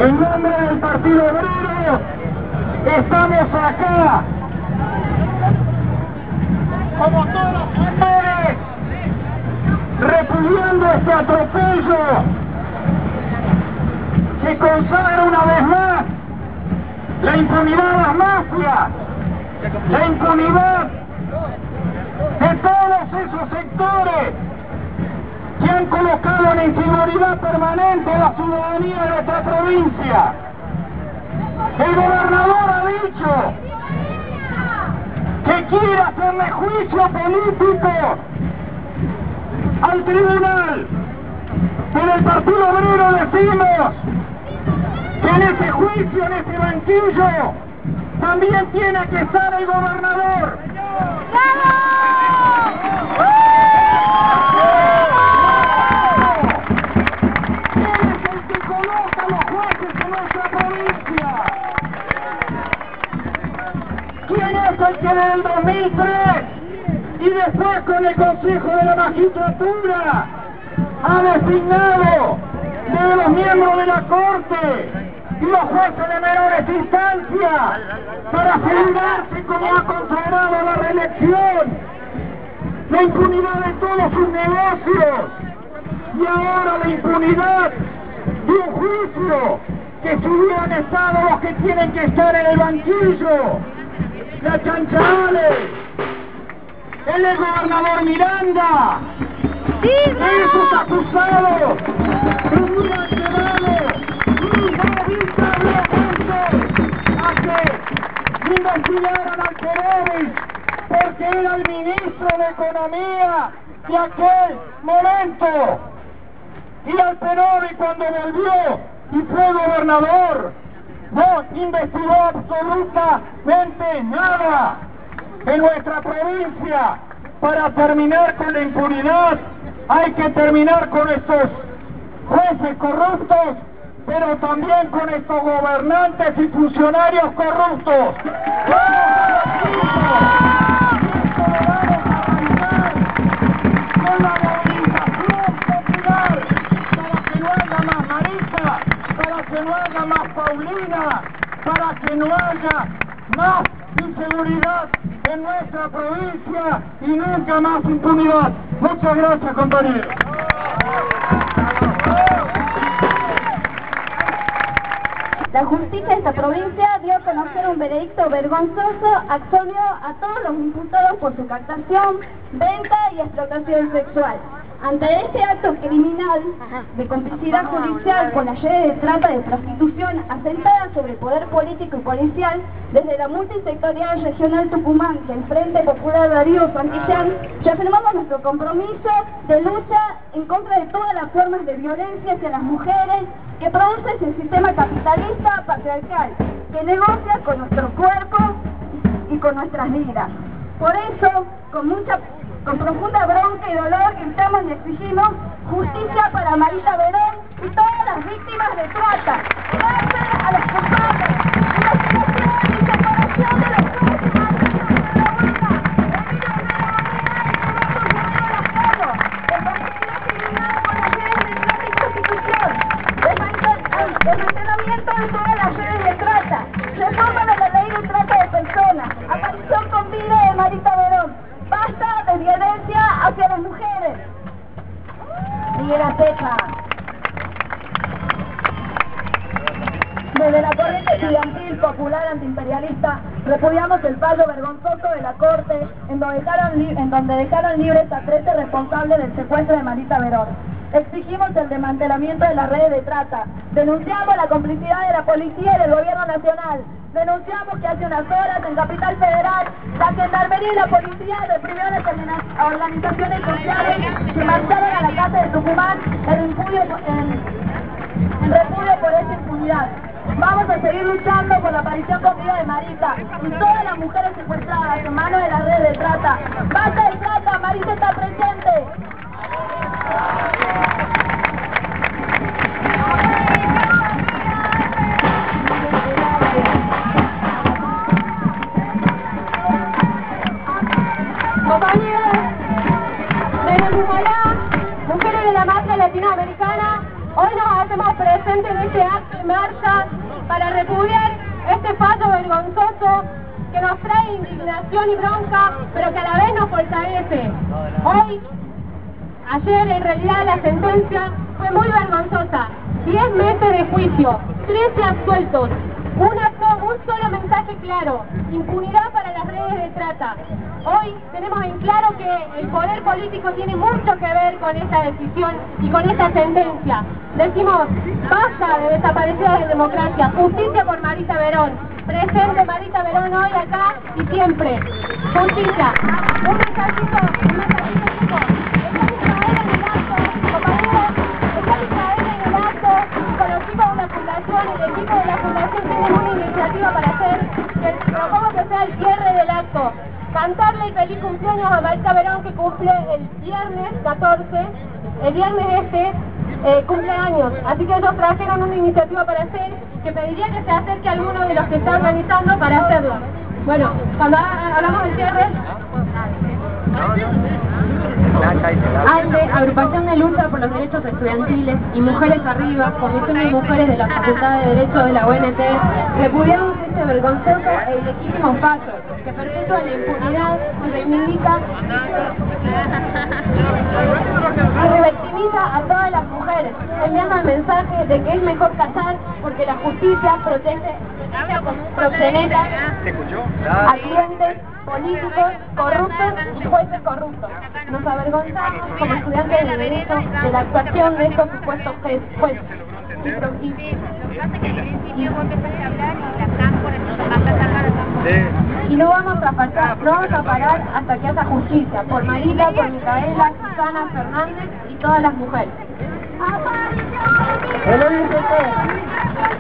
En nombre del Partido Obrero, estamos acá, como todos los mujeres, repudiando este atropello que consagra una vez más la impunidad a las mafias, la impunidad de todos esos sectores que han colocado en inseguridad permanente a la ciudadanía de nuestra provincia. El gobernador ha dicho que quiere hacerle juicio político al tribunal. Pero el Partido Obrero decimos que en ese juicio, en ese banquillo, también tiene que estar el gobernador. ¿Quién es el que coloca los jueces en nuestra provincia? ¿Quién es el que en el 2003 y después con el Consejo de la Magistratura ha designado de los miembros de la Corte y los jueces de menores instancias para asegurarse como ha consagrado la reelección, la impunidad de todos sus negocios y ahora la impunidad de un juicio que si hubieran estado los que tienen que estar en el banquillo, la Chanchales, el gobernador Miranda, esos acusados hubieran quedado a que investigaran al Perovis porque era el ministro de Economía de aquel momento y al Perovis cuando volvió y fue gobernador no investigó absolutamente nada en nuestra provincia. Para terminar con la impunidad hay que terminar con estos jueces corruptos, pero también con estos gobernantes y funcionarios corruptos. Con la movilización popular para que no haya más Marisa, para que no haya más Paulina, para que no haya más inseguridad en nuestra provincia y nunca más impunidad. Muchas gracias, compañeros. La justicia de esta provincia dio a conocer un veredicto vergonzoso, absolvió a todos los imputados por su captación, venta y explotación sexual. Ante este acto criminal de complicidad judicial con las redes de trata y de prostitución asentada sobre el poder político y policial, desde la multisectorial regional Tucumán, que el Frente Popular Darío Santillán, reafirmamos nuestro compromiso de lucha en contra de todas las formas de violencia hacia las mujeres que produce ese sistema capitalista patriarcal, que negocia con nuestro cuerpo y con nuestras vidas. Por eso, con profunda bronca y dolor, gritamos y exigimos justicia para Marita Verón y todas las víctimas de trata. Cárcel a los culpables, investigación y separación de los jueces, desmantelamiento de todas las redes de trata, reforma de la ley de trata de personas, aparición con vida de Marita Verón, basta de violencia hacia las mujeres. Miguel Ateja. Desde la corriente estudiantil popular antiimperialista repudiamos el fallo vergonzoso de la Corte en donde dejaron libres a 13 responsables del secuestro de Marita Verón. Exigimos el desmantelamiento de las redes de trata. Denunciamos la complicidad de la policía y del gobierno nacional. Denunciamos que hace unas horas en Capital Federal la Gendarmería y la policía reprimieron a organizaciones sociales que marcharon a la casa de Tucumán en repudio por esta impunidad. Vamos a seguir luchando por la aparición con vida de Marita y todas las mujeres secuestradas en manos de las redes de trata. ¡Basta de trata! ¡Marita está presente! Compañeros, desde Bumalá, mujeres de la marcha latinoamericana, hoy nos hacemos presentes en este acto de marcha para repudiar este fallo vergonzoso que nos trae indignación y bronca, pero que a la vez nos fortalece. Ayer en realidad la sentencia fue muy vergonzosa. 10 meses de juicio, 13 absueltos, un solo mensaje claro: impunidad para las redes de trata. Hoy tenemos en claro que el poder político tiene mucho que ver con esta decisión y con esta sentencia. Decimos, basta de desaparecidas de democracia, justicia por Marita Verón. Presente Marita Verón hoy, acá y siempre. Justicia. Un mensajito chico. El equipo de la fundación tiene una iniciativa para hacer, que propongo que sea el cierre del acto. Cantarle el feliz cumpleaños a Marita Verón, que cumple el viernes 14, el viernes cumple años. Así que ellos trajeron una iniciativa para hacer, que pediría que se acerque a alguno de los que está organizando para hacerlo. Bueno, cuando hablamos del cierre... ALDE, Agrupación de Lucha por los Derechos Estudiantiles, y Mujeres Arriba, Comisión de Mujeres de la Facultad de Derecho de la UNT, repudiamos este vergonzoso e ilegítimo fallo que perpetúa la impunidad y reivindica y revictimiza a todas las mujeres, enviando el mensaje de que es mejor callar porque la justicia protege proxenetas, accidentes, políticos corruptos y jueces corruptos. Nos avergonzamos como estudiantes de derecho de la actuación de estos supuestos jueces. Y no vamos a parar hasta que haya justicia por Marita, por Micaela, Susana, Fernández y todas las mujeres. El